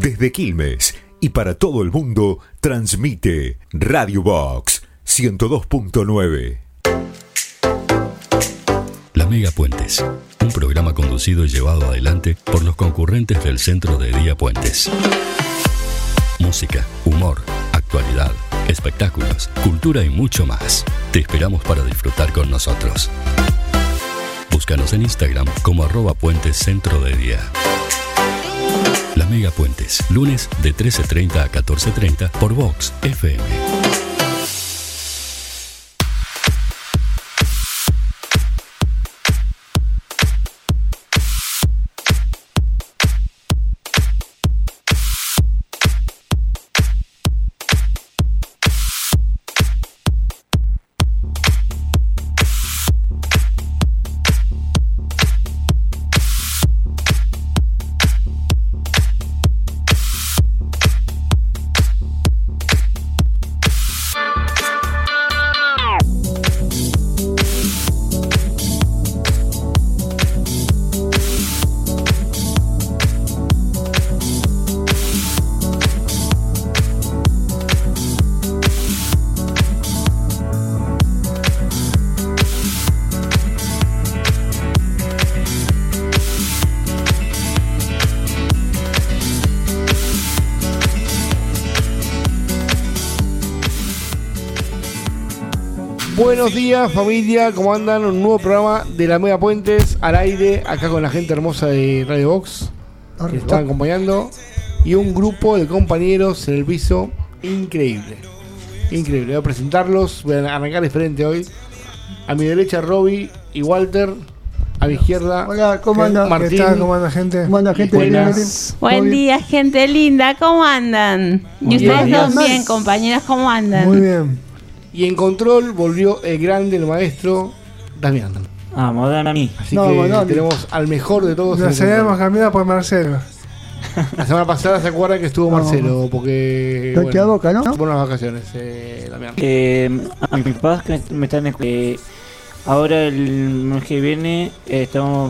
Desde Quilmes y para todo el mundo, transmite Radio Box 102.9. La Mega Puentes, un programa conducido y llevado adelante por los concurrentes del Centro de Día Puentes. Música, humor, actualidad, espectáculos, cultura y mucho más. Te esperamos para disfrutar con nosotros. Búscanos en Instagram como @Puentes Centro de Día. La Mega Puentes, lunes de 13:30 a 14:30 por Vox FM. Buenos días, familia, ¿cómo andan? Un nuevo programa de la Mega Puentes al aire, acá con la gente hermosa de Radio Box que están acompañando y un grupo de compañeros en el piso increíble. Increíble, voy a presentarlos, voy a arrancar diferente hoy. A mi derecha Robbie y Walter, a mi izquierda. Hola, ¿cómo anda? Martín. ¿Qué tal? ¿Cómo anda, gente? ¿Cómo anda, gente? Buenas. Buen día, gente linda, ¿cómo andan? Muy Y ustedes bien. dos bien, compañeras, ¿cómo andan? Muy bien. Y en control volvió el grande, el maestro Damián. Vamos, dame a mí. Así No, que no, tenemos al mejor de todos. en La el habíamos control. cambiado por Marcelo. La semana pasada se acuerdan que estuvo No. Marcelo, porque Te queda boca, ¿no? tuvo unas vacaciones, Damián. A mis papás que me están ahora el mes que viene estamos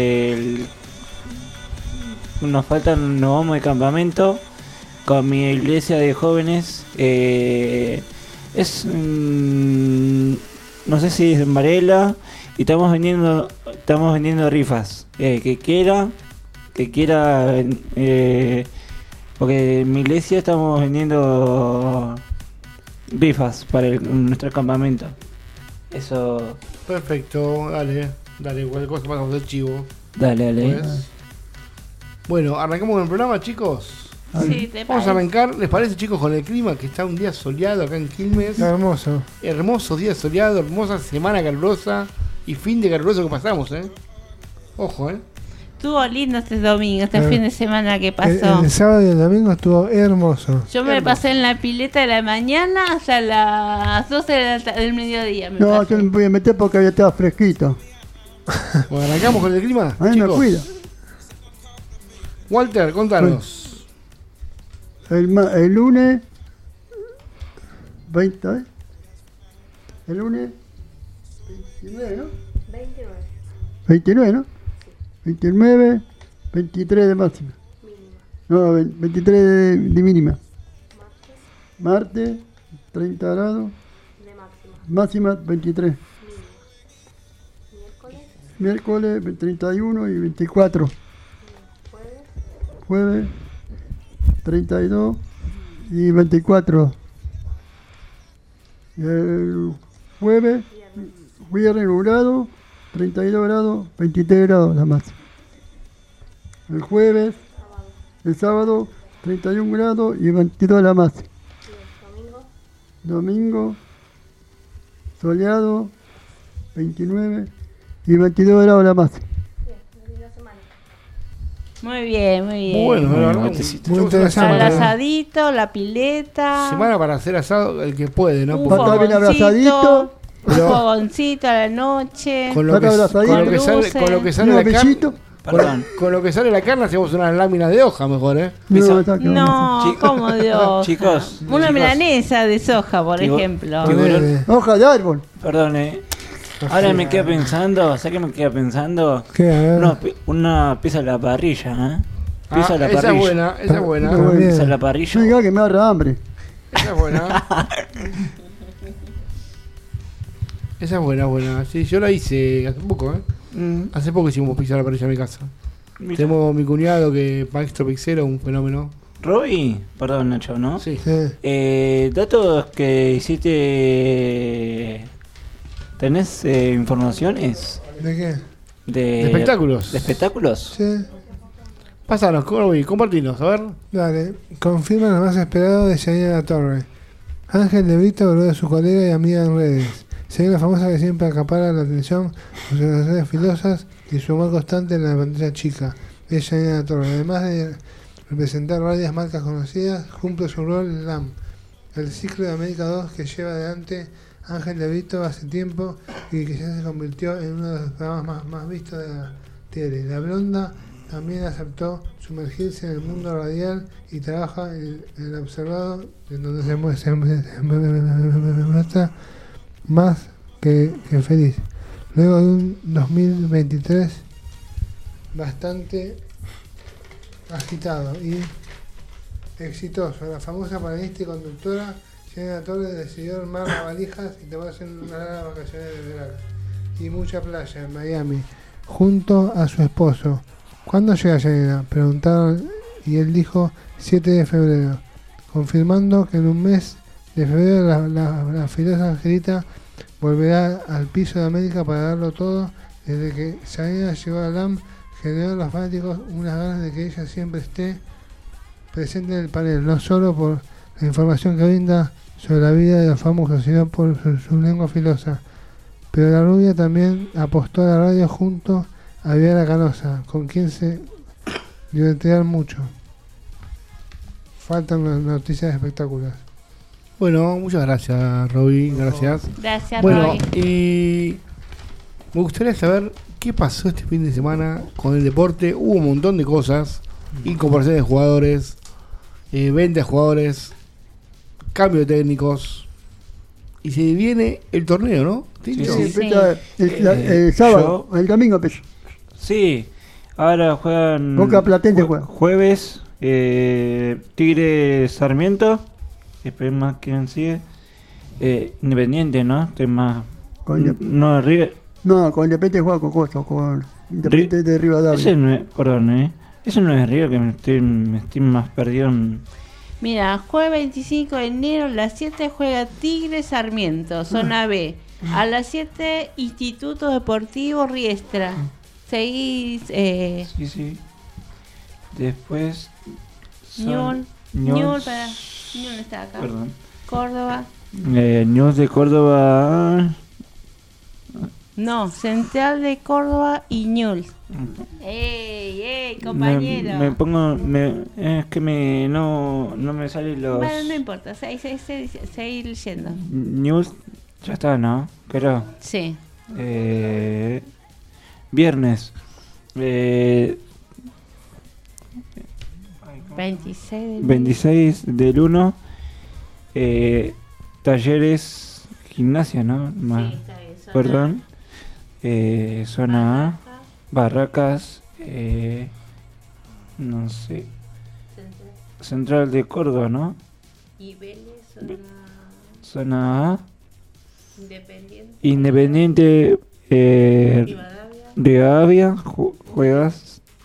nos vamos de campamento con mi iglesia de jóvenes. No sé si es en Varela y estamos vendiendo rifas. Que quiera porque en mi iglesia estamos vendiendo rifas para nuestro campamento. Eso. Perfecto, dale, cualquier cosa pasamos el chivo. Dale. Pues. Bueno, arrancamos con el programa, chicos. Sí, te Vamos a parece. arrancar, ¿les parece, chicos, con el clima? Que está un día soleado acá en Quilmes. Está hermoso. Hermoso día soleado, hermosa semana calurosa y fin de caluroso que pasamos, Ojo, Estuvo lindo este domingo, este fin de semana que El pasó. sábado y el domingo estuvo hermoso. Yo me pasé en la pileta de la mañana hasta las 12 del mediodía. Me No, pasé. yo no me podía meter porque había estado fresquito. Bueno, arrancamos con el clima, A mí me chicos. cuida. Walter, contanos. El lunes 20, ¿eh? El lunes 29, ¿no? 29, ¿no? 29, 23 de máxima. No, 23 de mínima. Martes 30 grados. Máxima 23. Miércoles 31 y 24. Jueves 32 y 24. El jueves, viernes nublado, 32 grados, 23 grados la máxima. El jueves, el sábado, 31 grados y 22 la máxima. Domingo, soleado, 29 y 22 grados la máxima. Muy bien, muy bien. Bueno, la verdad, muy tenemos interesante. Al una asadito, la pileta. semana para hacer asado el que puede, ¿no? Un Porque Está bien abrazadito. un fogoncito a la noche. con lo que, Está abrazadito. con lo que sale, con lo que sale Un la carne, besito. Perdón. con lo que sale la carne hacemos unas láminas de hoja mejor, No, está claro. No, como Dios. Chicos, Una milanesa de soja, por Digo- ejemplo. digo- Hoja de árbol. Perdón, ahora me queda pensando, ¿sabes qué me queda pensando? ¿Qué? A ver. Una pieza de la parrilla, Pizza a la esa parrilla. es buena, esa es buena. También. Pizza a la parrilla. Venga, que me agarra hambre. Esa es buena. Esa es buena. Sí, yo la hice hace poco, Hace poco hicimos pizza a la parrilla en mi casa. Mira. Tenemos mi cuñado que maestro pizzero, un fenómeno. Roby, perdón Nacho, ¿no? Sí. Sí. Datos que hiciste. ¿Tenés informaciones ¿De qué? de Espectáculos. ¿De espectáculos? Sí. Pásanos, compartinos, a ver. Dale. Confirma lo más esperado de Yanina La Torre. Ángel de Brito volvió de su colega y amiga en redes. Sería la famosa que siempre acapara la atención con sus relaciones filosas y su humor constante en la pantalla chica. Es Yanina La Torre. Además de representar varias marcas conocidas, cumple su rol en LAM, el ciclo de América 2 que lleva adelante Ángel de Brito hace tiempo y que ya se convirtió en uno de los programas más vistos de la tele. La Blonda también aceptó sumergirse en el mundo radial y trabaja en el observado, en donde se muestra más que feliz. Luego de un 2023 bastante agitado y exitoso, la famosa panelista y conductora Yanina La Torre decidió armar las valijas y tomarse unas largas vacaciones de verano y mucha playa en Miami junto a su esposo. ¿Cuándo llega Yanina? Preguntaron y él dijo 7 de febrero, confirmando que en un mes de febrero la filosa Angelita volverá al piso de América para darlo todo. Desde que Yanina llegó a LAM generó a los fanáticos unas ganas de que ella siempre esté presente en el panel, no solo por la información que brinda sobre la vida de los famosos, sino por su lengua filosa. Pero la rubia también apostó a la radio junto a Viviana Canosa, con quien se divertirán mucho. Faltan las noticias de espectáculos. Bueno, muchas gracias, Roby. Gracias. Gracias, Bueno, Roy. me gustaría saber qué pasó este fin de semana con el deporte. Hubo un montón de cosas: incorporación de jugadores, venta de jugadores, cambio de técnicos. Y se viene el torneo, ¿no? Tincho? Sí. Empieza el sábado, el domingo empieza. Sí, ahora juegan. Boca Platense juega. Jueves, Tigre Sarmiento. Esperemos quién sigue. Independiente, ¿no? Estoy más. No, River. No, con Independiente juega con Costa, con Independiente de Rivadavia. Ese no es, perdón, Eso no es River, que me estoy más perdido en. Mira, jueves 25 de enero a las 7 juega Tigre Sarmiento, zona B. A las 7 Instituto Deportivo Riestra. Seguís Sí. Después. Ñul está acá. Perdón. Córdoba. News de Córdoba. No, Central de Córdoba y Ñul. ¡Ey, compañero! Me pongo. Es que no me salen los. Bueno, no importa, seguir leyendo. News. Ya está, ¿no? Creo. Sí. Viernes. 26 del 1. Talleres Gimnasia, ¿no? Sí, está bien. Perdón. Zona A. Barracas. No sé. Central de Córdoba, ¿no? Y Vélez, Zona A. Independiente. Rivadavia. Juega.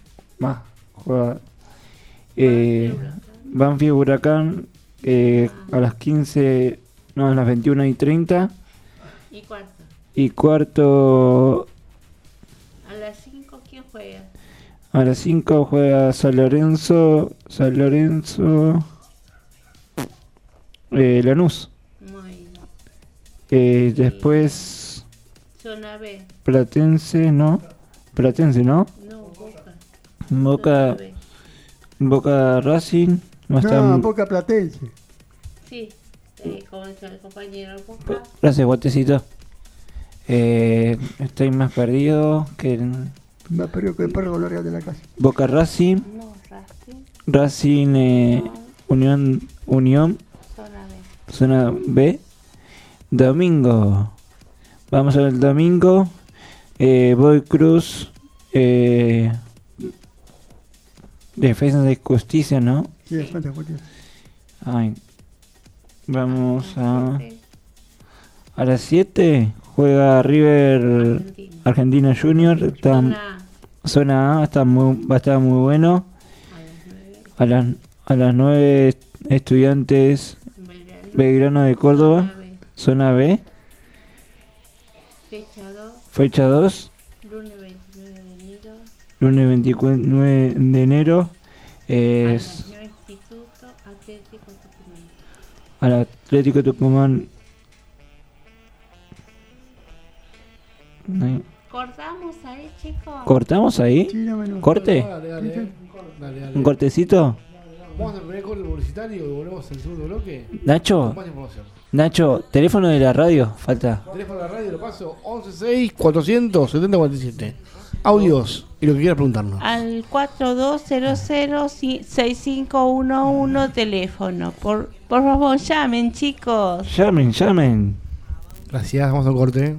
Banfield Huracán. A las 15. No, a las 21:30. Y cuarto. A las 5, ¿quién juega? A las 5 juega San Lorenzo. Lanús. Muy bien. Después. Zona B. Platense, ¿no? No, Boca. Boca Racing. No está. No, Boca Platense. Sí, como dice el compañero Boca. Gracias, guatecito. Estoy más perdido que. Más perdido que el perro con la real de la casa. Boca Racing. No, Racing Unión. Zona B. Domingo. Vamos a ver el domingo. Boy Cruz. Defensa de Justicia, ¿no? Sí, Defensa de Justicia. Ay. Vamos a las 7 juega River Argentina Junior. Está, zona A, va a estar muy bueno. A las 9 Estudiantes Belgrano de Córdoba, zona B. Fecha 2. Lunes 29 de enero. Es al Atlético Tucumán. ¿Cortamos ahí, chicos? ¿Cortamos ahí? Sí, no menos. ¿Corte? Dale. ¿Un cortecito? Vamos al primer corte publicitario y volvemos al segundo bloque. Nacho, Con más información. Nacho, teléfono de la radio, falta. Teléfono de la radio lo paso 116-400-7047. Audios y lo que quieras preguntarnos. Al 4200-6511 teléfono. Por favor, llamen, chicos. Llamen. Gracias, vamos al corte.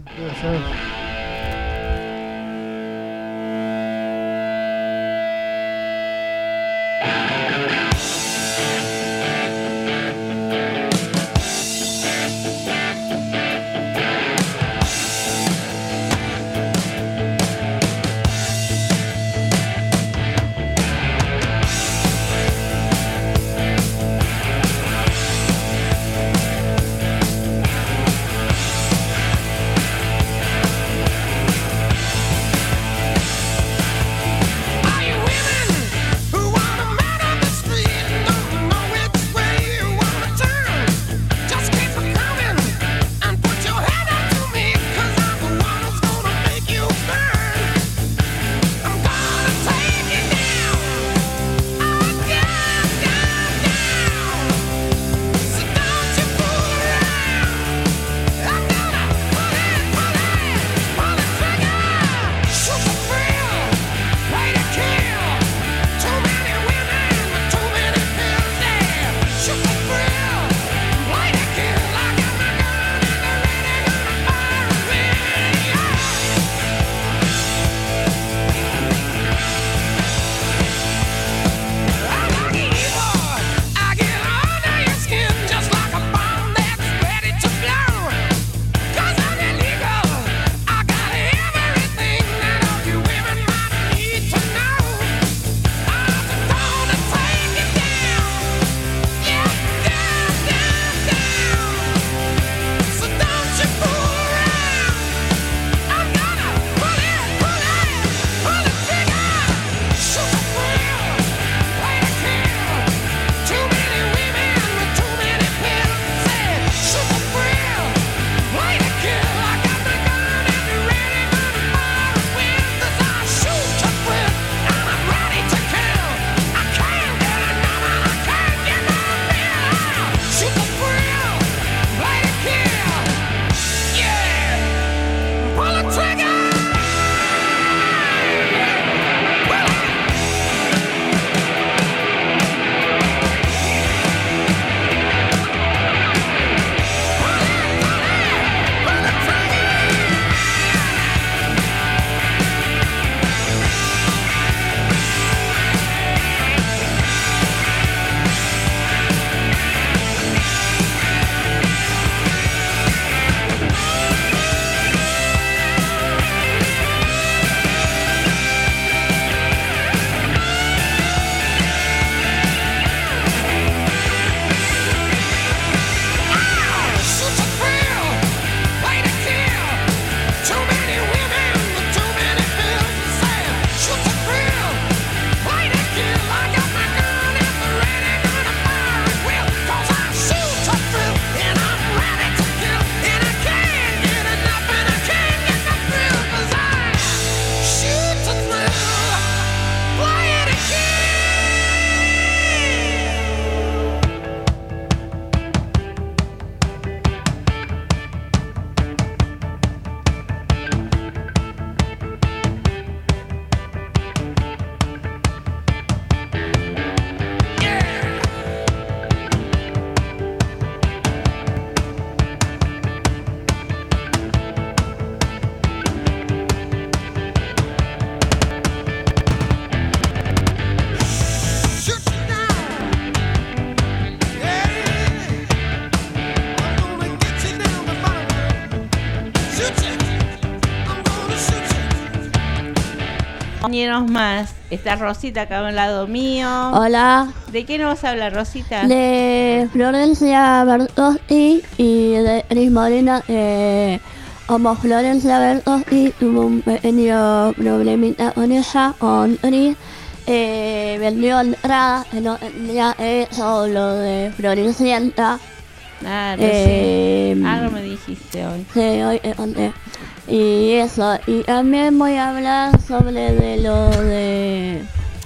compañeros más. Está Rosita acá al lado mío. Hola, ¿De qué nos vas a hablar, Rosita? de Florencia Bertotti y de Cris Molina. Como Florencia Bertotti tuvo un pequeño problemita con ella, con Cris. Vendió entrada, no tenía eso, lo de Floricienta. Claro, sí. Algo me dijiste hoy. Sí, hoy te conté. Y eso, y también voy a hablar sobre de lo de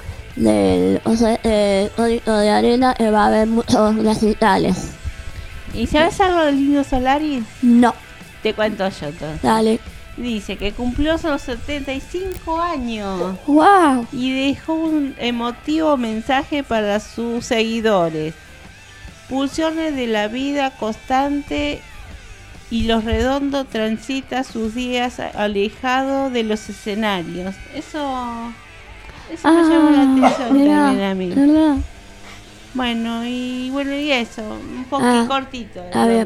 del Código de Arena, que va a haber muchos recitales. ¿Y sabes algo del Indio Solari? No, Te cuento yo entonces. dale. Dice que cumplió los 75 años ¡Wow! y dejó un emotivo mensaje para sus seguidores. Pulsiones de la vida constante y Los Redondos transita sus días alejado de los escenarios. Eso me llamó la atención mirá, también a mí. ¿verdad? Bueno, y eso, un poco cortito. A lo ver.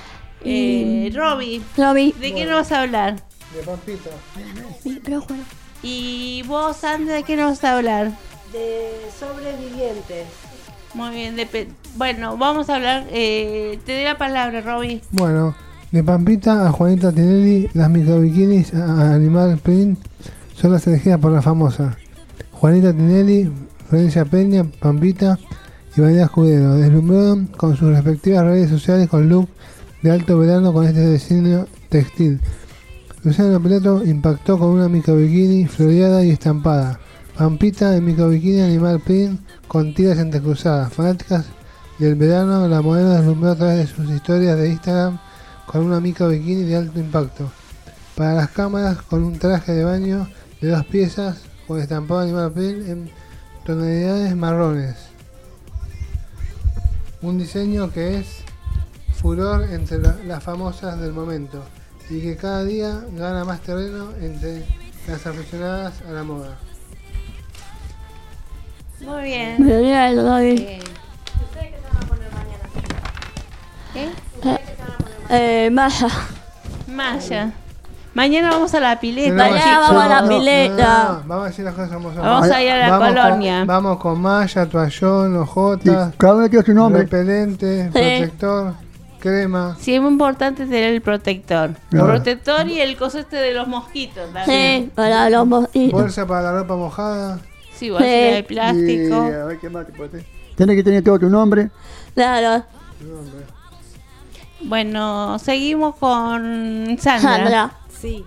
mío. Robbie, Robbie, ¿de qué nos vas a hablar? De Pampita. micrófono. Y vos, Sandra, ¿de qué nos vas a hablar? De sobrevivientes. Muy bien, bueno, vamos a hablar, te doy la palabra, Robbie. Bueno, de Pampita a Juanita Tinelli, las microbikinis a Animal Print son las elegidas por la famosa Juanita Tinelli, Florencia Peña, Pampita y Vanessa Escudero. Deslumbraron con sus respectivas redes sociales con look de alto verano con este diseño textil. Luciano Pilato impactó con una microbikini floreada y estampada. Pampita en microbikini Animal Print con tiras entrecruzadas. Fanáticas del verano, la modelo deslumbró a través de sus historias de Instagram con una microbikini de alto impacto. Para las cámaras, con un traje de baño de 2 piezas con estampado Animal Print en tonalidades marrones. Un diseño que es furor entre las famosas del momento y que cada día gana más terreno entre las aficionadas a la moda. Muy bien. Me olvidé el Robbie. ¿Ustedes qué se van a poner mañana? ¿Qué? Maya. Maya. Mañana vamos a la pileta. Mañana chicos. vamos a la pileta. No, vamos a decir las cosas como son. Vamos a ir a la colonia. Vamos con malla, toallón, hojotas, Cada uno tiene su nombre. repelente, protector, crema. Sí, es muy importante tener el protector. El Claro. protector y el coso de los mosquitos también. Sí, para los mosquitos. Bolsa para la ropa mojada. Sí, bolsita de Y, plástico. a ver qué más te puede. Tiene que tener todo tu nombre. Claro, Bueno, seguimos con Sandra. Sandra. Sí.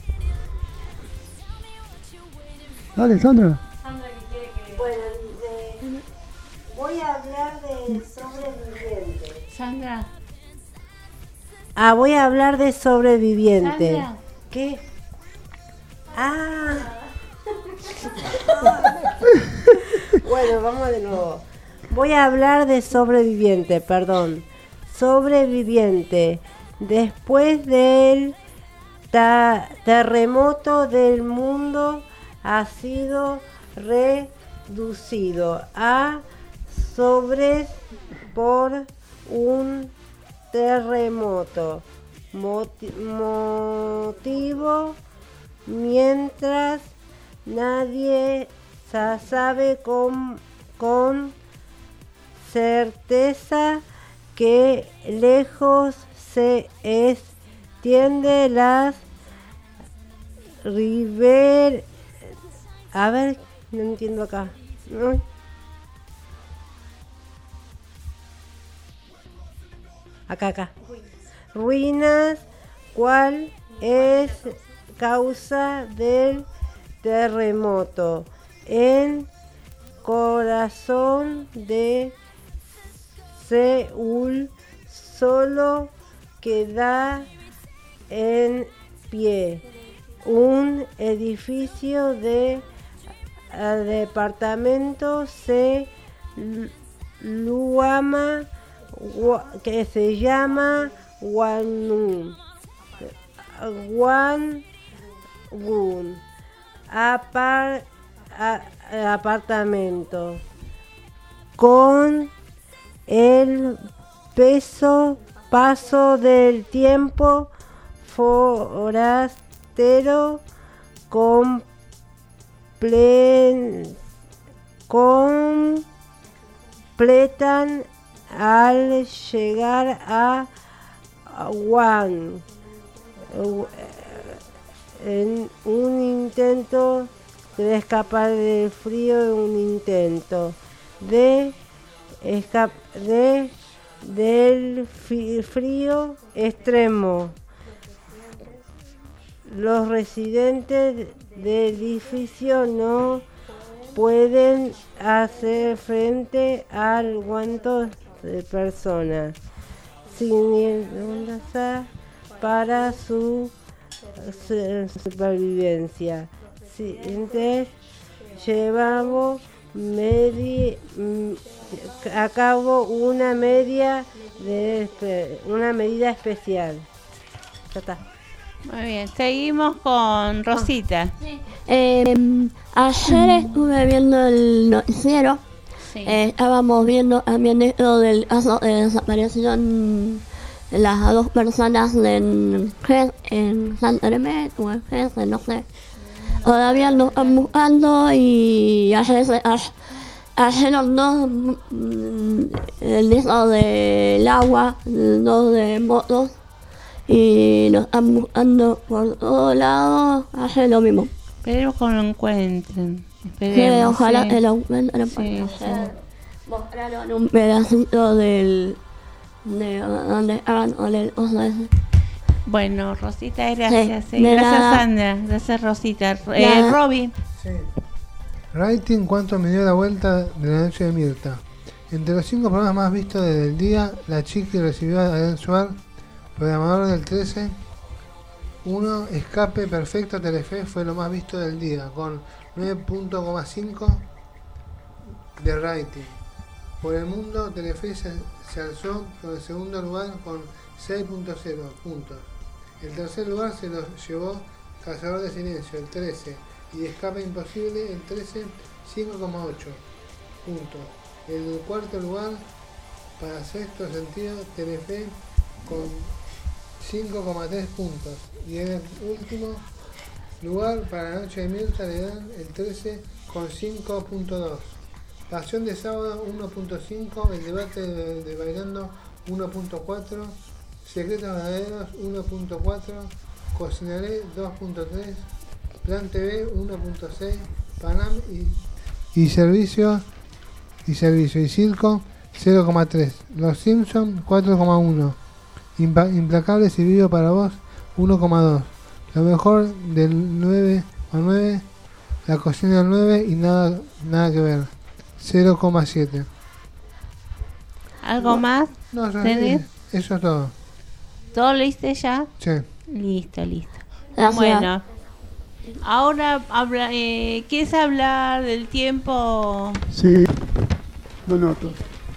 Dale, Sandra. Bueno, voy a hablar de sobrevivientes. Sandra. Voy a hablar de sobrevivientes. Sandra. ¿Qué? Bueno, vamos de nuevo. Voy a hablar de sobreviviente, perdón. Sobreviviente. Después del terremoto del mundo ha sido reducido a sobres por un terremoto. Motivo mientras nadie sabe con certeza que lejos se extiende las river. A ver, no entiendo acá. ¿No? Acá. Ruinas, ¿cuál es causa del terremoto? En corazón de Seúl solo queda en pie un edificio de departamentos que se llama Wangun apartamento. Con el paso del tiempo, forastero completan al llegar a Wuhan en un intento de escapar del frío, del frío extremo. Los residentes del edificio no pueden hacer frente al aguanto de personas sin amenaza para su supervivencia. Llevamos a cabo una medida especial. Ya está. Muy bien, seguimos con Rosita. Ayer estuve viendo el noticiero. Sí. Estábamos viendo también esto del caso de desaparición de las dos personas en San Hermes o en Gese, no sé. Todavía nos están buscando y ayer los dos el disco del agua, dos de motos, y nos están buscando por todos lados. Ayer lo mismo. Esperemos que lo encuentren. Que ojalá sí. que lo encuentren. Sí, sí. Mostraron un pedacito de donde hagan el oso ese. Bueno, Rosita, gracias. Sí, de gracias, nada. Sandra. Gracias, Rosita. Nada. Robbie. Sí. Rating, ¿cuánto me dio la vuelta de la noche de Mirta? Entre los 5 programas más vistos del día, La Chiqui recibió a Adrián Suar, programador del 13. 1, Escape Perfecto Telefe fue lo más visto del día, con 9.5 de rating. Por el mundo, Telefe se alzó por el segundo lugar con 6.0 puntos. El tercer lugar se lo llevó Cazador de Silencio, el 13, y Escape Imposible, el 13, 5.8 puntos. El cuarto lugar, para Sexto Sentido, Telefe, con 5.3 puntos. Y en el último lugar, para la Noche de Mirta, le dan el 13 con 5.2. Pasión de Sábado 1.5, El Debate de Bailando 1.4, Secretos Verdaderos 1.4, Cocinaré 2.3, Plan TV 1.6, Panam y Servicio y Circo 0.3, Los Simpsons 4.1, Implacables y Vivo para Vos 1.2, Lo Mejor del 9.9, La Cocina del 9 y Nada que Ver 0.7. ¿Algo más? No, ¿Tenés? eso es todo. ¿Todo leíste ya? Sí. Listo. Gracias. Bueno, ahora ¿quieres hablar del tiempo? Sí, lo noto.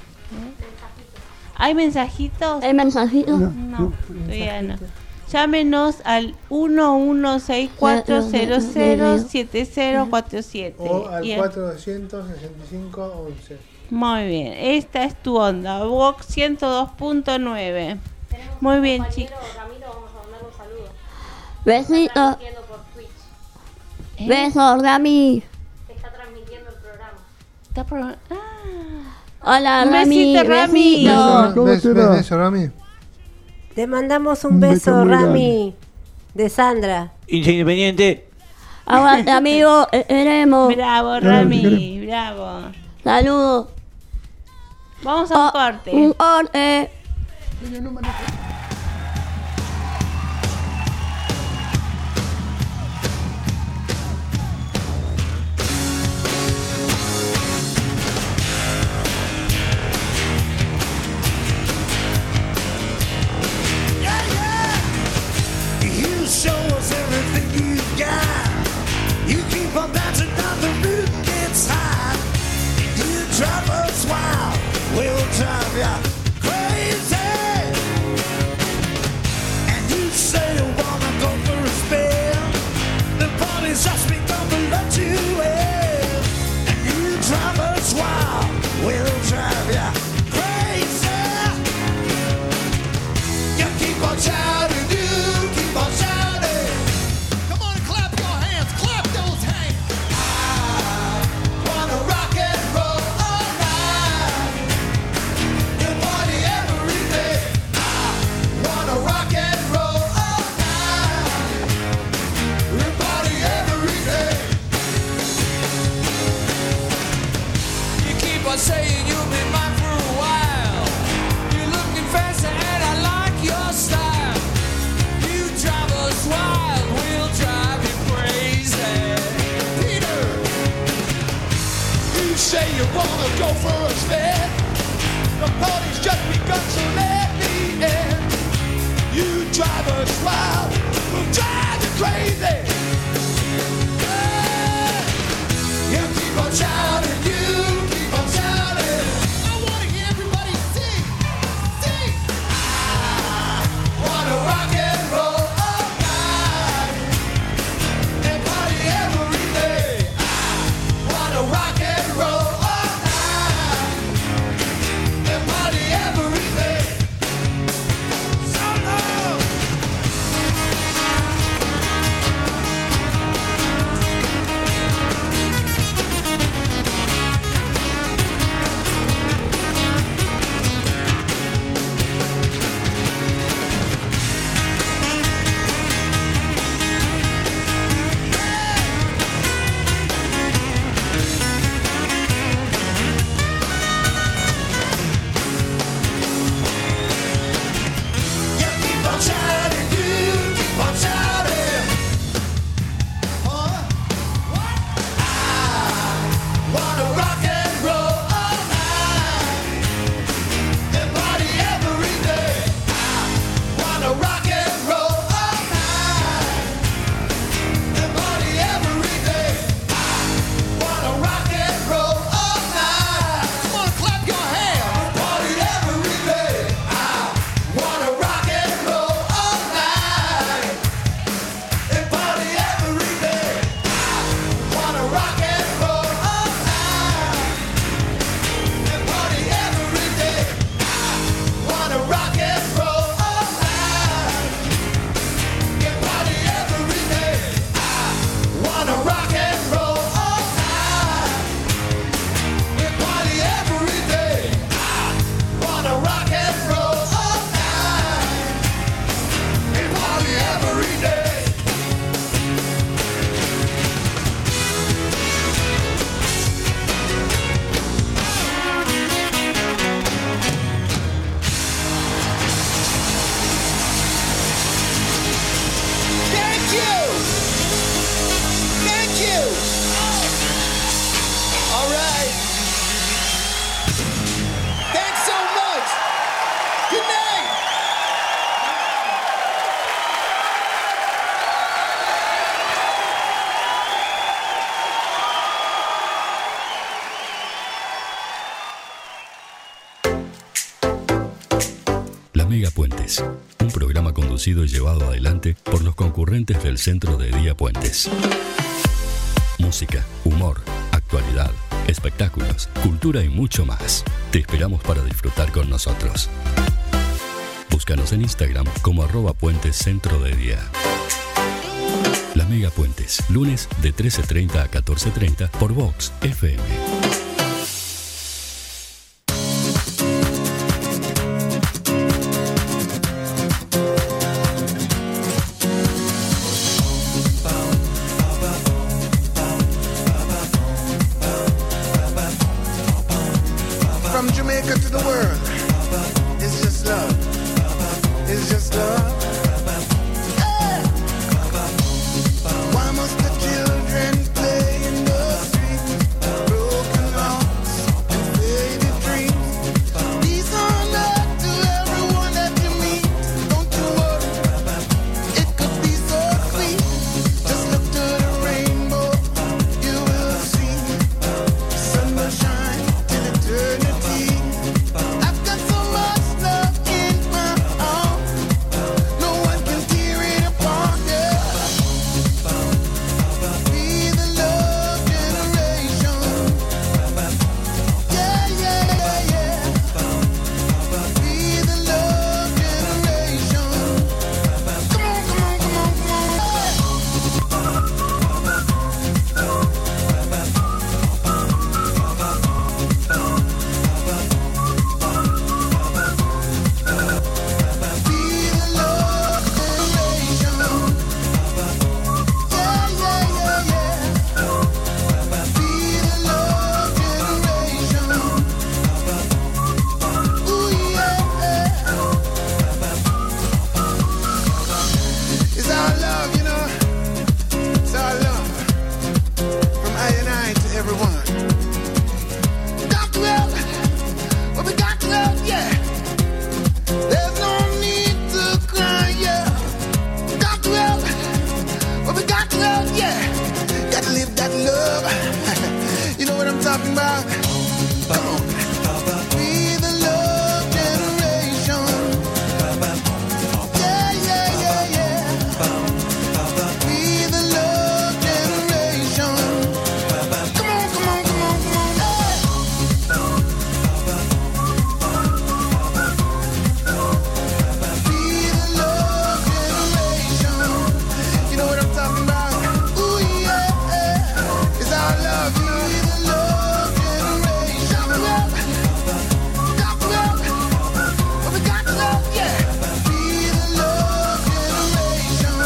¿Hay mensajitos? ¿Hay mensajitos? No, todavía no. Llámenos al 1164007047 O al Y- 465-11. Muy bien, esta es tu onda, Vox 102.9. Muy bien, chicos. Ramiro, vamos a mandar un saludo. Besitos. Está transmitiendo por Twitch. Besos, Rami. Está transmitiendo el programa. Hola, Un Rami. besito, Rami. Besitos. Beso, Rami. Te mandamos un Un beso beso, muy Rami, de Sandra. Hincha independiente. Aguante, amigo. Queremos. Bravo, Rami, bravo. Saludos. Vamos a un corte. Un corte. You show us everything you've got. You keep on dancing down the roof gets high. You drive us wild, we'll drive ya crazy. And you say you wanna go for a spin. The party's just begun to let you in. And you drive us wild, we'll drive ya crazy. You keep on shouting. Keep on shouting. Come on and clap your hands. Clap those hands. Mega Puentes, un programa conducido y llevado adelante por los concurrentes del Centro de Día Puentes. Música, humor, actualidad, espectáculos, cultura y mucho más. Te esperamos para disfrutar con nosotros. Búscanos en Instagram como @Puentes Centro de Día. La Mega Puentes, lunes de 13:30 a 14:30 por Vox FM. From Jamaica to the world, it's just love. It's just love. Hey! Why must the children play in the streets? Broken hearts and faded dreams. These are not to everyone that you meet. Don't you worry, it could be so sweet. Just look to the rainbow, you will see. Sun will shine till eternity. I've got so much love in my heart. No one can tear it apart, yeah. Be the love generation. Yeah, yeah, yeah. Be the love generation. Come on, come on, come on, come on. Be the love generation. Yeah, yeah, yeah, yeah. Be the love generation. Ooh, yeah. It's our love, you know. It's our love. From I and I to everyone. Got to help. Well, we got to help, yeah. There's no need to cry, yeah. Got to help. Well, we got to help, yeah. Got to live that love. You know what I'm talking about? Come on. Be the love generation. Yeah, yeah, yeah, yeah. Be the love generation. Come on, come on, come on, come on. Hey! Be the love generation. You know what I'm talking about? Ooh, yeah. It's our love, you know. Be the love generation. Got to help. Well, we got to help, yeah. Be the love generation.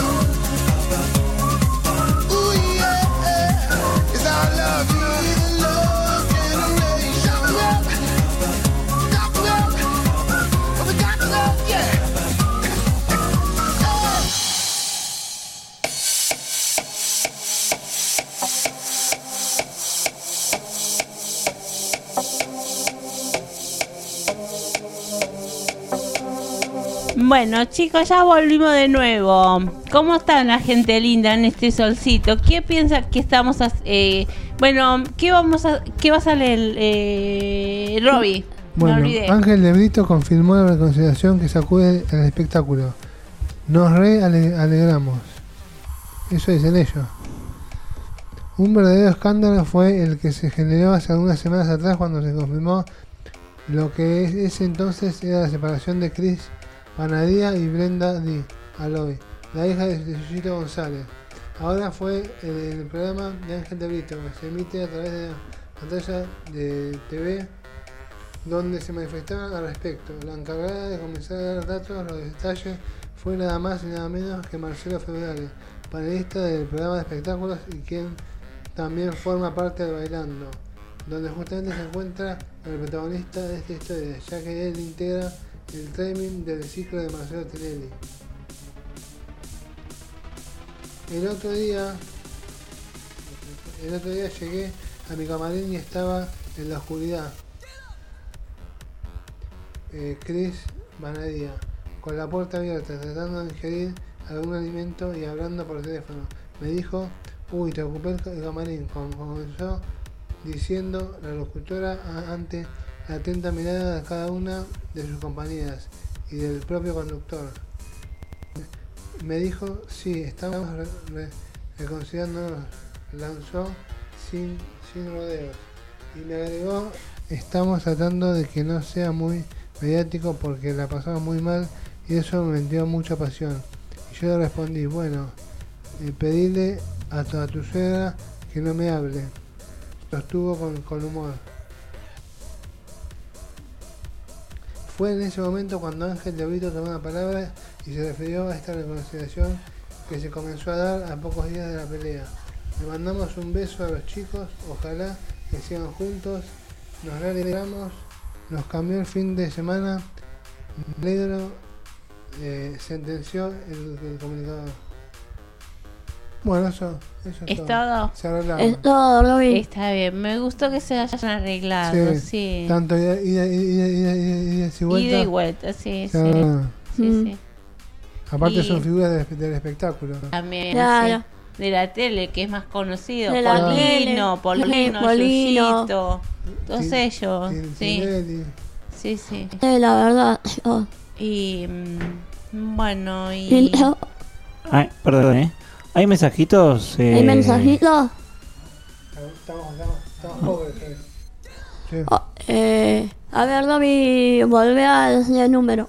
Ooh, yeah. It's our love, you know. Be the love generation. Got to help. Well, we got to help, yeah. Bueno, chicos, ya volvimos de nuevo. ¿Cómo están la gente linda en este solcito? ¿Qué piensa que estamos bueno, ¿qué vas a leer, Robbie? Me Bueno, olvidé. Ángel de Brito confirmó la reconciliación que sacude el espectáculo. Nos alegramos. Eso dicen ellos. Un verdadero escándalo fue el que se generó hace algunas semanas atrás cuando se confirmó lo que ese entonces era la separación de Chris Panadía y Brenda Di Aloy, la hija de Yuyito González. Ahora fue el programa de Ángel de Brito, que se emite a través de la pantalla de TV, donde se manifestaban al respecto. La encargada de comenzar a dar datos, los detalles, fue nada más y nada menos que Marcelo Feudale, panelista del programa de espectáculos y quien también forma parte de Bailando, donde justamente se encuentra el protagonista de esta historia, ya que él integra el timing del ciclo de Marcelo Tinelli. El otro día llegué a mi camarín y estaba en la oscuridad. Chris Vanadía, con la puerta abierta, tratando de ingerir algún alimento y hablando por teléfono. Me dijo, uy, te ocupé el camarín, comenzó diciendo la locutora ante la atenta mirada de cada una de sus compañeras y del propio conductor. Me dijo, sí, estamos reconsiderándonos, lanzó sin rodeos. Y me agregó, estamos tratando de que no sea muy mediático porque la pasamos muy mal y eso me dio mucha pasión. Y yo le respondí, bueno, pedile a tu suegra que no me hable. Lo estuvo con humor. Fue en ese momento cuando Ángel de Brito tomó la palabra y se refirió a esta reconciliación que se comenzó a dar a pocos días de la pelea. Le mandamos un beso a los chicos, ojalá que sigan juntos, nos alegramos, nos cambió el fin de semana, me alegro, sentenció el comunicador. Bueno, eso ¿Es todo? Se arreglaron. Es todo, lo vi. Está bien, me gustó que se hayan arreglado, sí. Tanto ida y vuelta. Ida y vuelta, sí, Se sí. arreglaron. Sí. Aparte Y- son figuras del espectáculo. También, Claro. sí. De la tele, que es más conocido. De la Polino, tele. Polino, Polino. Yuyito, todos Sí, ellos. Sí, Tinelli. sí, sí. Sí, la verdad. Oh. Y bueno, Y y luego, Ay, perdón, ¿hay mensajitos? ¿hay mensajitos? Estamos pobres. Sí. Oh, a ver, David, volvé a decir el número.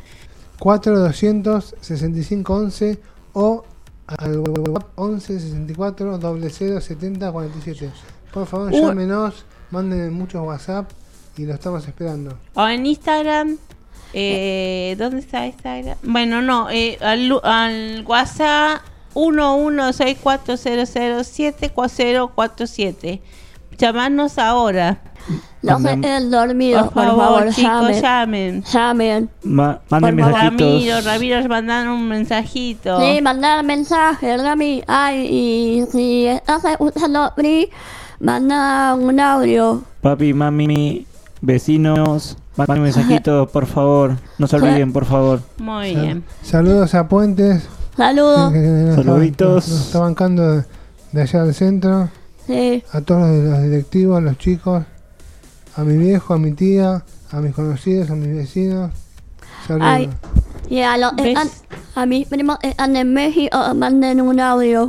4200-6511 o al WhatsApp 11 64 00 70 47. Por favor, llámenos, manden muchos WhatsApp y lo estamos esperando. o en Instagram. ¿Dónde está Instagram? Bueno, no, al WhatsApp 1164007447. Llamarnos ahora. Los he dormido, por favor, chicos, llamen. llamen. Llamen. Manden Por favor. mensajitos. Ramiro, mandan un mensajito. Sí, mandar mensaje, Rami. Ay, y si estás escuchando Bri, manda un audio. Papi, mami, vecinos, manden mensajitos, por favor. No se olviden, por favor. Muy bien. Saludos a Puentes. Saludos. que nos Saluditos. Nos está bancando de allá del centro. Sí. A todos los directivos, a los chicos. A mi viejo, a mi tía, a mis conocidos, a mis vecinos. Saludos. Ay, y a los ¿Ves? a mis primos que están en México, manden un audio.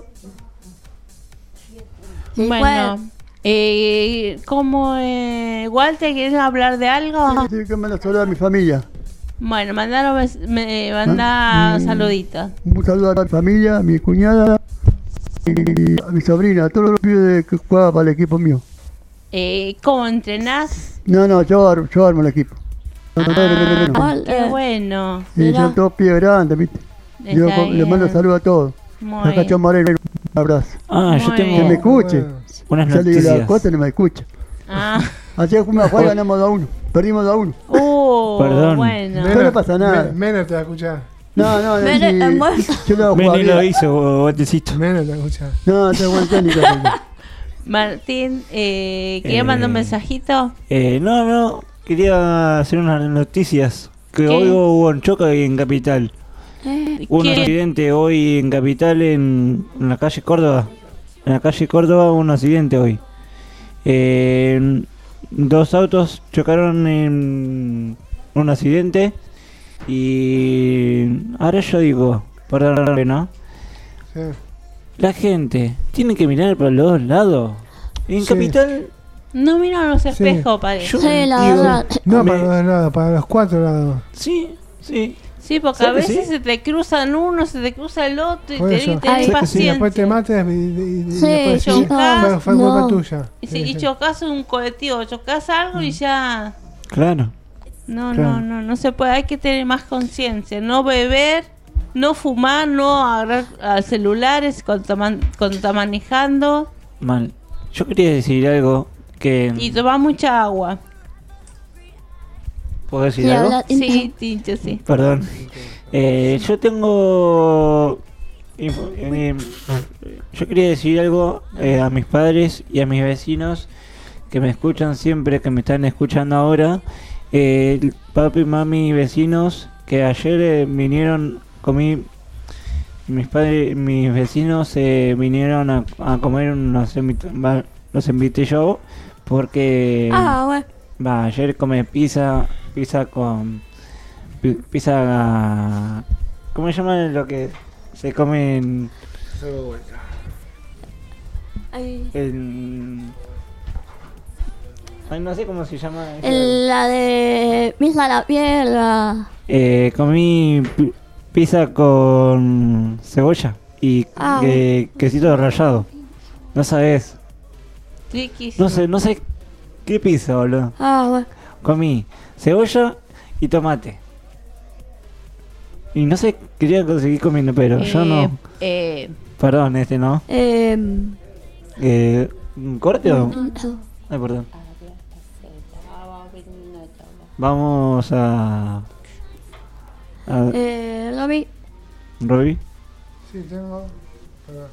Sí, Bueno, ¿cómo, Walter, quieres hablar de algo? Sí, que me la saluda a mi familia. Bueno, manda saluditos. Un saludo a mi familia, a mi cuñada y a mi sobrina, a todos los pibes que juegan para el equipo mío. ¿Cómo entrenás? No, yo armo el equipo. No. Qué bueno. Y son todos pibes grandes, ¿viste? Yo Está les mando bien. saludos a todos. Muy Acá John Moreno, un abrazo. Ah, yo Muy Que tengo me escuche. unas Salí de la noticias. costa y no me escucha. Ah, Ayer fuimos a jugar y ganamos 2-1. Perdimos 2-1. Perdón. bueno. Pero no pasa nada. Menos te va a escuchar. No, Mene, sí, hermoso. yo lo Meni jugaría. lo hizo, Guatecito. Menos te va a escuchar. No, tengo buen técnico. Martín, ¿quieres mandar un mensajito? No, quería hacer unas noticias. Que ¿Qué? hoy hubo un choque en Capital. Hubo un ¿Qué? accidente hoy en Capital en la calle Córdoba. En la calle Córdoba hubo un accidente hoy. Dos autos chocaron en un accidente. Y ahora yo digo, perdón, ¿no? Sí. La gente tiene que mirar para los dos lados. En Sí. Capital, No miro los espejos, parece. yo Sí, la digo, verdad. No me- para los dos lados, para los cuatro lados. Sí. Sí, porque ¿Sabes a que veces sí? se te cruzan uno, se te cruza el otro y Por te eso. y tenés Ay, Y paciencia. después te mates y Sí, después sí, sí, no, fue culpa no. tuya. Y Sí, si sí. chocas un colectivo, chocas algo y ya... Claro. Claro. No se puede, hay que tener más conciencia, no beber, no fumar, no agarrar celulares cuando está manejando Mal. Yo quería decir algo que... y tomar mucha agua. ¿Puedo decir Sí, algo? habla- Sí, Tincho, sí. Perdón. Yo tengo... yo quería decir algo a mis padres y a mis vecinos que me escuchan siempre, que me están escuchando ahora. Papi, mami y vecinos que ayer vinieron mis padres, mis vecinos vinieron a comer, los invité yo porque Ah, bueno. ayer comí pizza con pizza. ¿Cómo se llama lo que se comen? Ay, no sé cómo se llama. La de pizza a la piedra. Comí pizza con cebolla y quesito rallado. No sabes. No sé qué pizza, boludo. Bueno. Comí cebolla y tomate. Y no sé, quería seguir comiendo, pero yo no. Perdón, no. ¿Corte o? Ay, perdón. Vamos a Robbie. ¿Robbie? Sí, tengo. Para.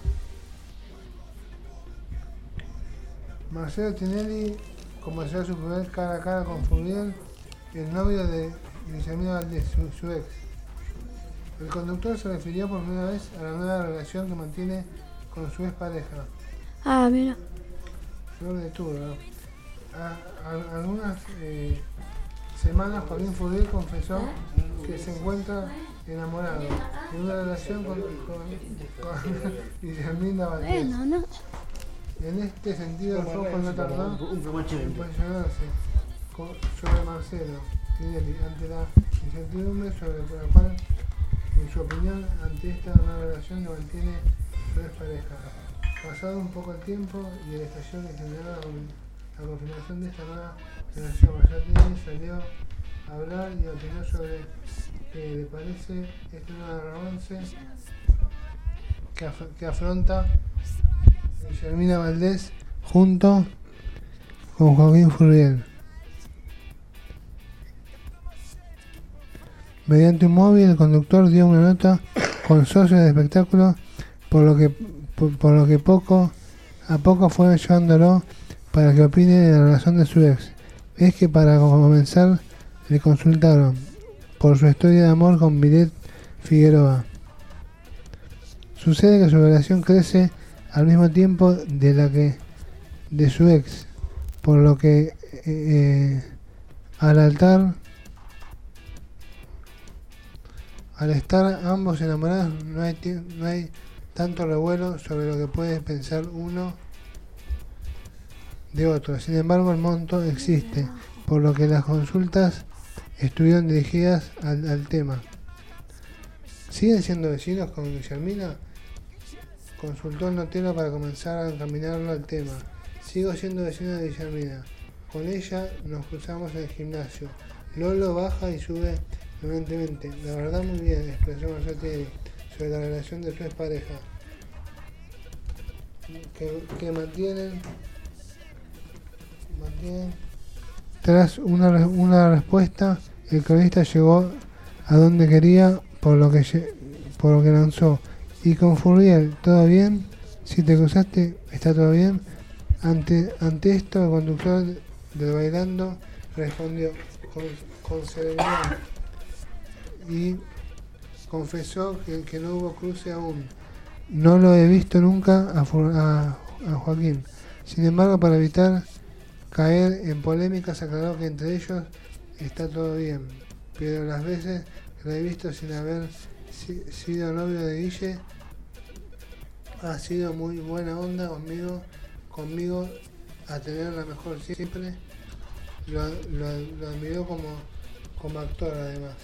Marcelo Tinelli comenzó su primer cara a cara con Furiel, el novio de Guillermina Valdés, su ex. El conductor se refirió por primera vez a la nueva relación que mantiene con su ex pareja. Mira. Flor de Tour, ¿no? Algunas semanas Joaquín Furiel confesó que se encuentra enamorado de una relación con Guillermina Valdés. En este sentido, el foco no tardó en posicionarse sobre Marcelo Tinelli ante la incertidumbre sobre la cual, en su opinión, ante esta nueva relación que mantiene su expareja. Pasado un poco el tiempo y el estallido que generó la confirmación de esta nueva relación, Marcelo Tinelli salió a hablar y a opinar sobre qué le parece este nuevo romance que afronta Guillermina Valdés junto con Joaquín Furiel. Mediante un móvil, el conductor dio una nota con socios de espectáculo, por lo que poco a poco fue llevándolo para que opine de la relación de su ex. Es que para comenzar le consultaron por su historia de amor con Milet Figueroa. Sucede que su relación crece al mismo tiempo de su ex, por lo que al estar ambos enamorados no hay tanto revuelo sobre lo que puede pensar uno de otro. Sin embargo, el monto existe, por lo que las consultas estuvieron dirigidas al tema. ¿Siguen siendo vecinos con Guillermina? Consultó el notero para comenzar a encaminarlo al tema. Sigo siendo vecino de Guillermina. Con ella nos cruzamos en el gimnasio. Lolo baja y sube permanentemente. La verdad, muy bien, expresó Marcelo Tinelli sobre la relación de su expareja. Que mantienen. Tras una respuesta, el cronista llegó a donde quería, por lo que lanzó. Y con Furiel, ¿todo bien? Si te cruzaste, ¿está todo bien? Ante esto, el conductor del Bailando respondió con serenidad y confesó que no hubo cruce aún. No lo he visto nunca a Joaquín. Sin embargo, para evitar caer en polémicas, aclaró que entre ellos está todo bien, pero las veces que lo he visto sin haber sido novio de Guille, ha sido muy buena onda conmigo a tener la mejor siempre. Lo admiró como actor además.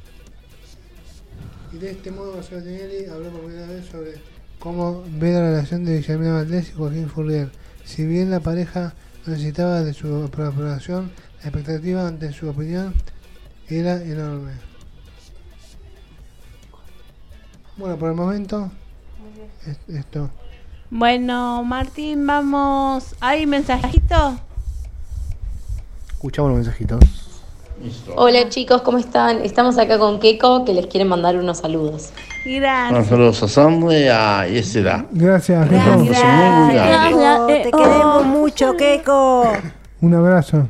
Y de este modo Marcelo Tinelli habló por primera vez sobre cómo ve la relación de Guillermina Valdés y Joaquín Furiel. Si bien la pareja necesitaba de su aprobación, la expectativa ante su opinión era enorme. Bueno, por el momento esto. Bueno, Martín, vamos. ¿Hay mensajitos? Escuchamos los mensajitos. Hola chicos, ¿cómo están? Estamos acá con Keiko, que les quiere mandar unos saludos. Gracias. Saludos a Sandra y a Yesera. Gracias, Keiko. Muy Keiko, te queremos mucho, Keiko. Un abrazo.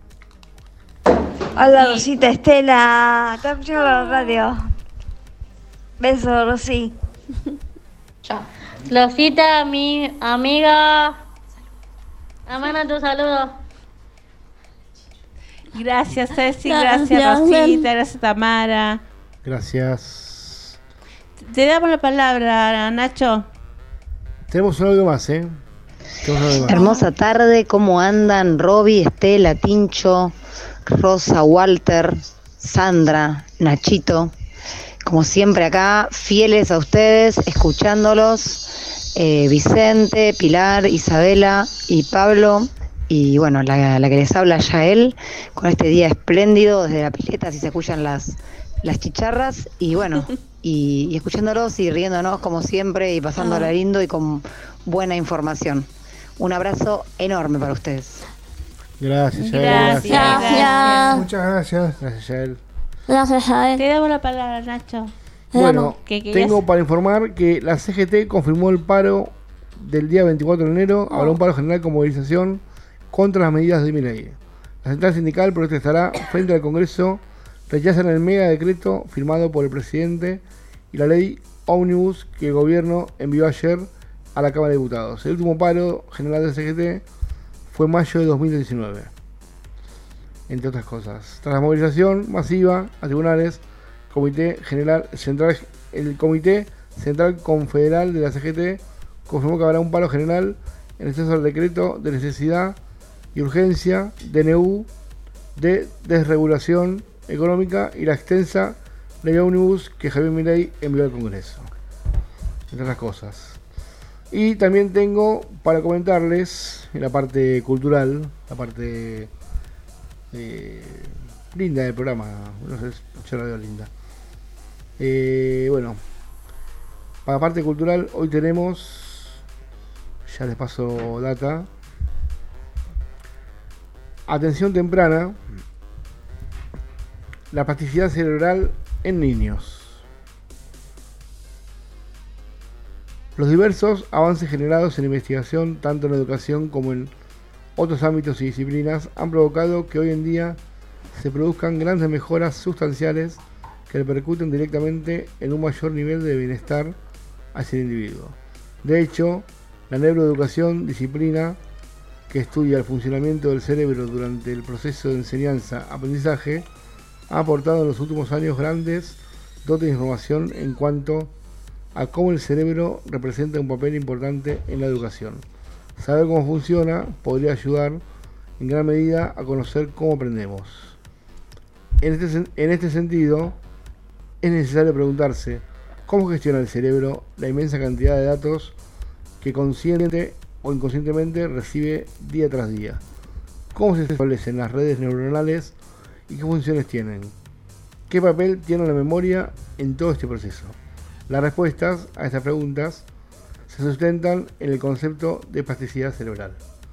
Hola, Rosita Estela. Está escuchando la radio. Beso, Rosy. Chao. Rosita, mi amiga. Amanda, tu saludo. Gracias, Ceci. Gracias, Gracias, Rosita. Ángel. Gracias, Tamara. Gracias. Te damos la palabra, Nacho. Tenemos un audio más, ¿eh? Tenemos un audio más. Hermosa tarde, ¿cómo andan? Roby, Estela, Tincho, Rosa, Walter, Sandra, Nachito. Como siempre acá, fieles a ustedes, escuchándolos. Vicente, Pilar, Isabela y Pablo. Y bueno, la que les habla Yael, con este día espléndido desde la pileta, si se escuchan las chicharras. Y bueno, y escuchándolos y riéndonos como siempre y pasándola lindo y con buena información. Un abrazo enorme para ustedes. Gracias, Yael. Gracias. Muchas gracias. Gracias, Yael. Gracias, Jael. Te damos la palabra, Nacho. Bueno, ¿Qué querías? tengo para informar que la CGT confirmó el paro del día 24 de enero. Habrá un paro general con movilización contra las medidas de Milei. La central sindical protestará frente al Congreso. Rechazan el mega decreto firmado por el presidente y la ley Omnibus que el gobierno envió ayer a la Cámara de Diputados. El último paro general de la CGT fue en mayo de 2019. Entre otras cosas. Tras la movilización masiva a tribunales, el Comité Central Confederal de la CGT confirmó que habrá un paro general en exceso al decreto de necesidad y urgencia, DNU, de desregulación económica y la extensa ley Omnibus que Javier Milei envió al Congreso. Entre otras cosas. Y también tengo para comentarles en la parte cultural, la parte linda del programa, no sé, yo la veo linda. Bueno, para la parte cultural hoy tenemos, ya les paso data, atención temprana, la plasticidad cerebral en niños. Los diversos avances generados en investigación, tanto en educación como en otros ámbitos y disciplinas, han provocado que hoy en día se produzcan grandes mejoras sustanciales que repercuten directamente en un mayor nivel de bienestar hacia el individuo. De hecho, la neuroeducación, disciplina que estudia el funcionamiento del cerebro durante el proceso de enseñanza-aprendizaje, ha aportado en los últimos años grandes dotes de información en cuanto a cómo el cerebro representa un papel importante en la educación. Saber cómo funciona podría ayudar en gran medida a conocer cómo aprendemos. En este sentido, es necesario preguntarse cómo gestiona el cerebro la inmensa cantidad de datos que consciente o inconscientemente recibe día tras día. ¿Cómo se establecen las redes neuronales y qué funciones tienen? ¿Qué papel tiene la memoria en todo este proceso? Las respuestas a estas preguntas se sustentan en el concepto de plasticidad cerebral.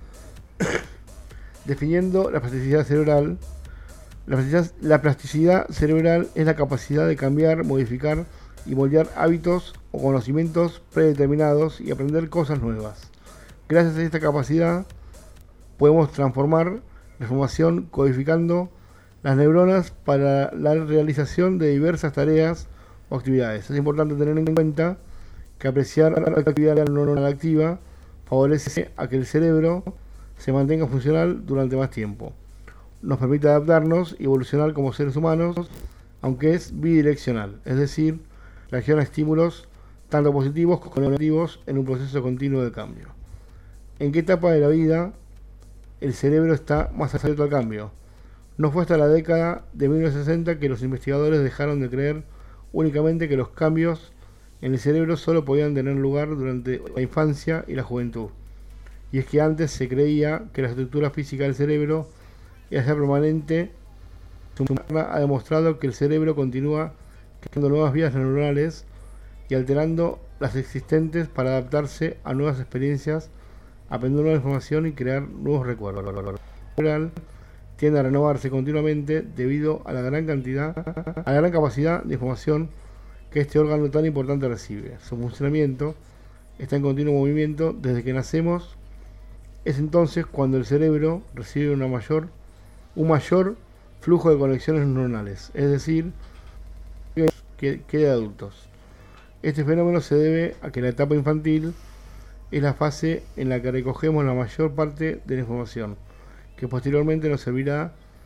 Definiendo la plasticidad cerebral, la plasticidad cerebral es la capacidad de cambiar, modificar y moldear hábitos o conocimientos predeterminados y aprender cosas nuevas. Gracias a esta capacidad podemos transformar la información codificando las neuronas para la realización de diversas tareas o actividades. Es importante tener en cuenta que apreciar la actividad neuronal activa favorece a que el cerebro se mantenga funcional durante más tiempo. Nos permite adaptarnos y evolucionar como seres humanos, aunque es bidireccional, es decir, reacciona a estímulos tanto positivos como negativos en un proceso continuo de cambio. ¿En qué etapa de la vida el cerebro está más abierto al cambio? No fue hasta la década de 1960 que los investigadores dejaron de creer únicamente que los cambios en el cerebro solo podían tener lugar durante la infancia y la juventud. Y es que antes se creía que la estructura física del cerebro era permanente. Ha demostrado que el cerebro continúa creando nuevas vías neuronales y alterando las existentes para adaptarse a nuevas experiencias, aprender nueva información y crear nuevos recuerdos. El cerebro tiende a renovarse continuamente debido a la gran capacidad de información que este órgano tan importante recibe. Su funcionamiento está en continuo movimiento desde que nacemos. Es entonces cuando el cerebro recibe un mayor flujo de conexiones neuronales, es decir, que de adultos. Este fenómeno se debe a que la etapa infantil es la fase en la que recogemos la mayor parte de la información, que posteriormente nos servirá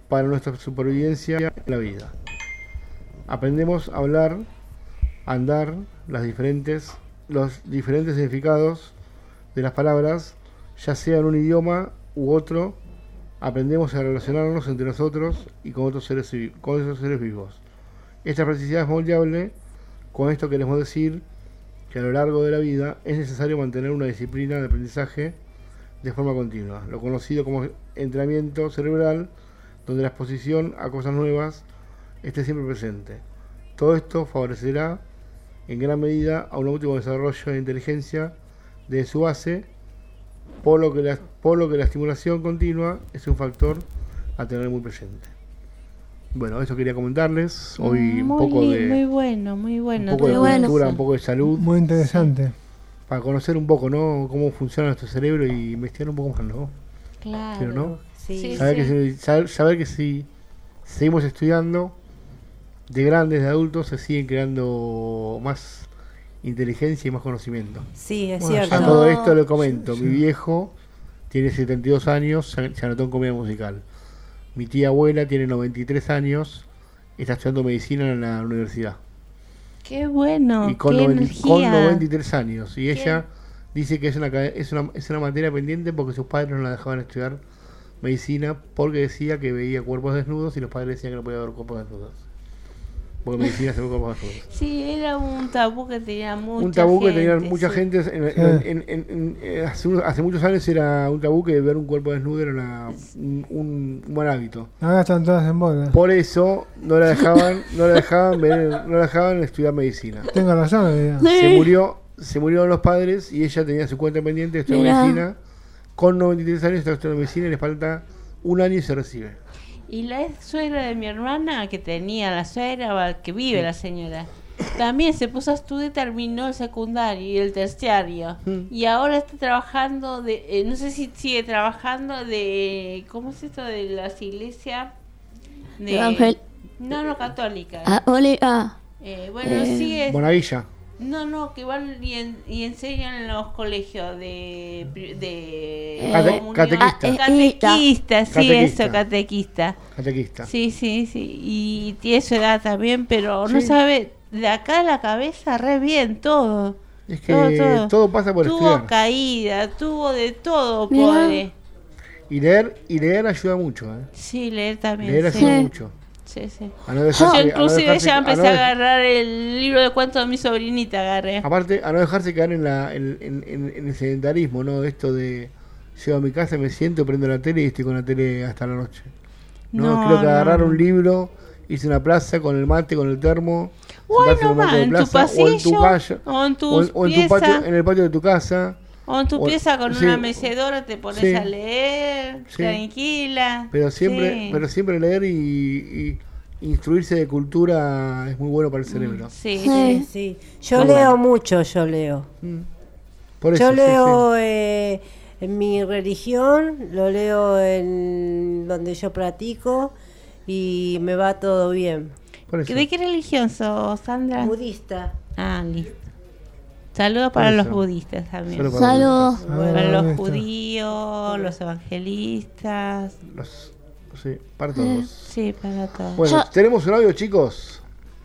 para nuestra supervivencia en la vida. Aprendemos a hablar, a andar, los diferentes significados de las palabras, ya sea en un idioma u otro. Aprendemos a relacionarnos entre nosotros y con otros seres vivos. Esta plasticidad es moldeable. Con esto queremos decir que a lo largo de la vida es necesario mantener una disciplina de aprendizaje de forma continua, lo conocido como entrenamiento cerebral, donde la exposición a cosas nuevas esté siempre presente. Todo esto favorecerá en gran medida a un óptimo desarrollo de inteligencia de su base, por lo que la estimulación continua es un factor a tener muy presente. Bueno, eso quería comentarles. Hoy un poco de... Muy bueno. Un poco de cultura, un poco de salud. Muy interesante. Para conocer un poco, ¿no? Cómo funciona nuestro cerebro y investigar un poco más, ¿no? Claro. Pero, ¿no? Sí. Saber que si seguimos estudiando, de grandes, de adultos, se siguen creando más inteligencia y más conocimiento. Sí, es Bueno, cierto. a todo esto le comento. Mi viejo tiene 72 años, se anotó en comedia musical. Mi tía abuela tiene 93 años, está estudiando medicina en la universidad. Qué bueno, Y con, qué 93 años. Y ella dice que es una materia pendiente porque sus padres no la dejaban estudiar medicina porque decía que veía cuerpos desnudos y los padres decían que no podía ver cuerpos desnudos. Porque medicina se ve cuerpos desnudos. Sí, era un tabú que tenía mucha gente. Un tabú que tenía mucha sí. gente. Hace muchos años era un tabú que ver un cuerpo desnudo era un mal hábito. Ahora están todas en bola. Por eso no la dejaban estudiar medicina. Tengo razón, Se murieron los padres y ella tenía su cuenta pendiente de estudiar medicina. Con 93 años está estudiando medicina y le falta un año y se recibe. Y la ex suegra de mi hermana, que tenía la suegra, que vive la señora, también se puso a estudiar y terminó el secundario y el terciario. Y ahora está trabajando no sé si sigue trabajando ¿cómo es esto de las iglesias? No, católicas. Bueno, sigue... Bonavilla. No, que van y enseñan en los colegios catequista, sí, eso, catequista. Sí, y tiene su edad también, pero no sabe, de acá a la cabeza re bien todo. Es que todo pasa por estudiar. Tuvo caída, tuvo de todo, pobre. Y leer ayuda mucho, ¿eh? Sí, leer también. Leer ayuda mucho. Sí. Yo inclusive ya empecé a agarrar el libro de cuentos de mi sobrinita, agarré. Aparte, a no dejarse caer en el sedentarismo, ¿no? Esto de llego a mi casa, me siento, prendo la tele y estoy con la tele hasta la noche. Creo que agarrar un libro, irse a una plaza con el mate, con el termo, sentarse en tu pasillo, o en tu patio, en el patio de tu casa. O en tu pieza con una mecedora te pones a leer, tranquila. Pero siempre leer y instruirse de cultura es muy bueno para el cerebro. Sí. Yo leo mucho, Por eso, yo leo en mi religión, lo leo en donde yo practico y me va todo bien. ¿De qué religión sos, Sandra? Budista. Ah, listo. Saludos para los budistas también. Saludos. Para los judíos, los evangelistas. Sí, para todos. Sí, para todos. Bueno, tenemos un audio, chicos.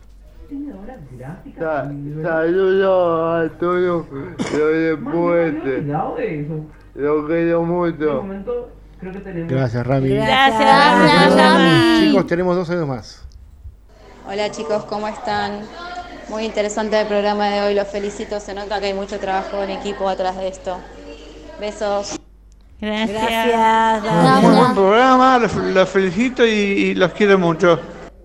Saludos a todos los de Puente. Lo quiero mucho. Gracias, Rami. Gracias, Rami. Chicos, tenemos 2 años más. Hola chicos, ¿cómo están? Muy interesante el programa de hoy, los felicito, se nota que hay mucho trabajo en equipo atrás de esto. Besos. Gracias. Muy buen programa, los felicito y los quiero mucho.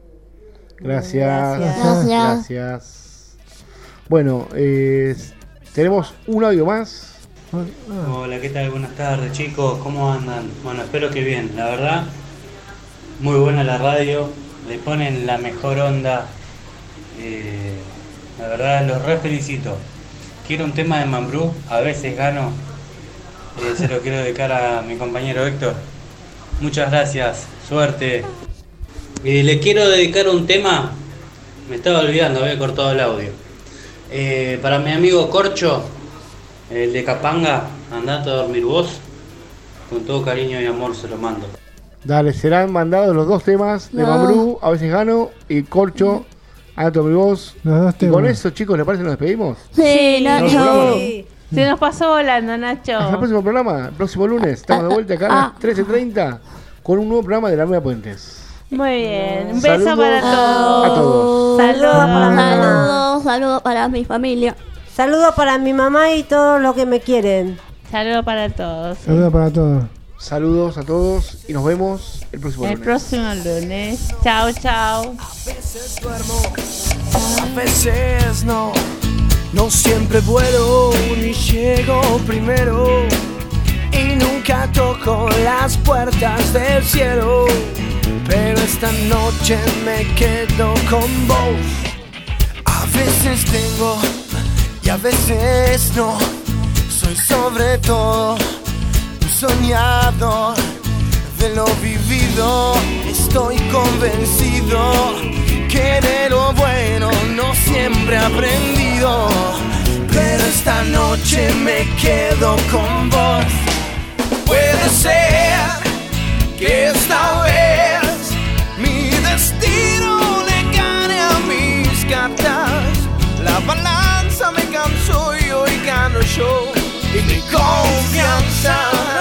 Gracias. Bueno, tenemos un audio más. Hola, ¿qué tal? Buenas tardes, chicos, ¿cómo andan? Bueno, espero que bien, la verdad, muy buena la radio, le ponen la mejor onda. La verdad los re felicito. Quiero un tema de Mambrú, a veces gano. Se lo quiero dedicar a mi compañero Héctor. Muchas gracias, suerte. Le quiero dedicar un tema, me estaba olvidando, había cortado el audio. Para mi amigo Corcho, el de Capanga, andate a dormir vos. Con todo cariño y amor se lo mando. Dale, serán mandados los 2 temas de No. Mambrú, A veces gano, y Corcho, Anato mi voz. Los 2 Y temas. con eso, chicos, ¿les parece que nos despedimos? Sí, Nacho. Se nos pasó volando, Nacho. Hasta el próximo programa, el próximo lunes. Estamos de vuelta acá a las 13:30 con un nuevo programa de La Media Puentes. Muy bien. Un beso Saludos para todos. a todos. Saludos para mi mamá. Saludos para mi familia. Saludos para mi mamá y todos los que me quieren. Saludos para todos. Saludos para todos. Saludos a todos y nos vemos el próximo El lunes. próximo lunes. Chao, chao. A veces no, no siempre vuelo ni llego primero y nunca toco las puertas del cielo. Pero esta noche me quedo con vos. A veces tengo y a veces no. Soy sobre todo un soñador de lo vivido. Estoy convencido que de lo bueno no siempre he aprendido. Pero esta noche me quedo con vos. Puede ser que esta vez mi destino le gane a mis cartas. La balanza me cansó y hoy gano yo. Y mi confianza.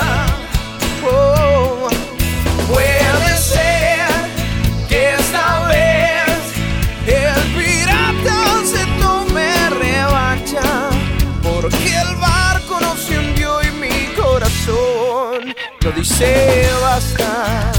Oh, puede ser que esta vez el pirata se tome revancha, porque el barco no se hundió y mi corazón lo dice basta.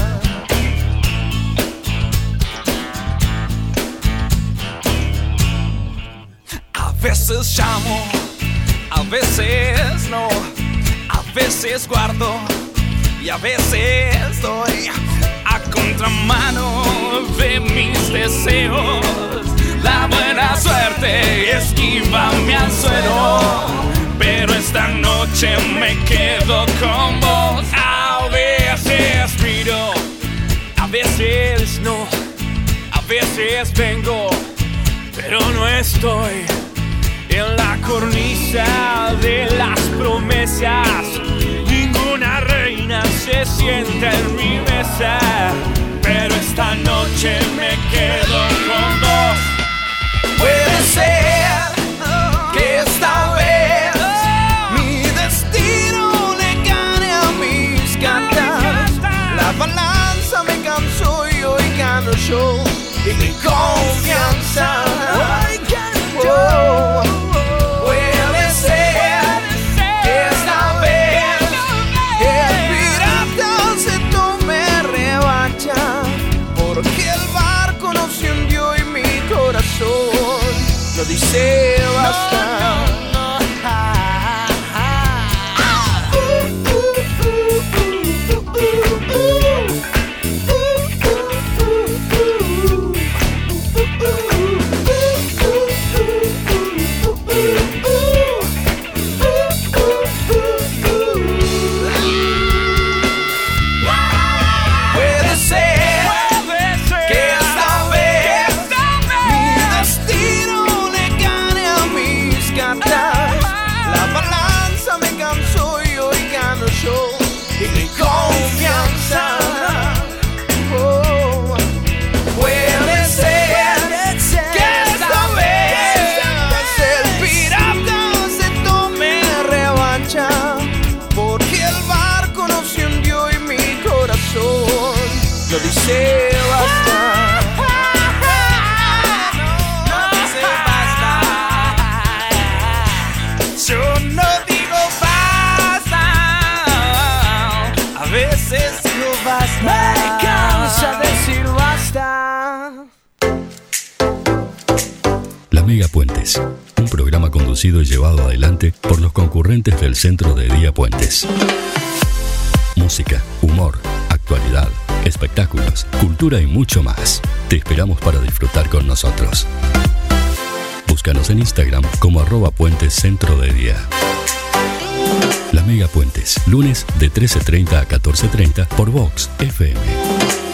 A veces llamo, a veces no, a veces guardo y a veces doy a contramano de mis deseos. La buena suerte esquiva mi anzuelo, pero esta noche me quedo con vos. A veces miro, a veces no, a veces vengo, pero no estoy en la cornisa de las promesas. Ninguna reina se sienta en mi mesa, pero esta noche me quedo con vos. Puede ser que esta vez mi destino le gane a mis cartas. La balanza me cansó y hoy gano yo. Y mi confianza. Oh, puede ser que esta vez el pirata se tome revancha, porque el barco no se hundió y mi corazón lo dice basta. Puede ser que esta vez mi destino le gane a mis cartas. La balanza me cansó y hoy gano yo. Y mi confianza. Oh, puede ser que esta vez el pirata se tome revancha, porque el barco no se hundió y mi corazón lo dice basta. No dice basta. Yo no digo basta. A veces digo basta. Me cansa decir basta. La Mega Puentes, un programa conducido y llevado adelante por los concurrentes del Centro de Día Puentes. Música, humor, actualidad, espectáculos, cultura y mucho más. Te esperamos para disfrutar con nosotros. Búscanos en Instagram como @Puentes Centro de Día. La Mega Puentes, lunes de 13:30 a 14:30 por Vox FM.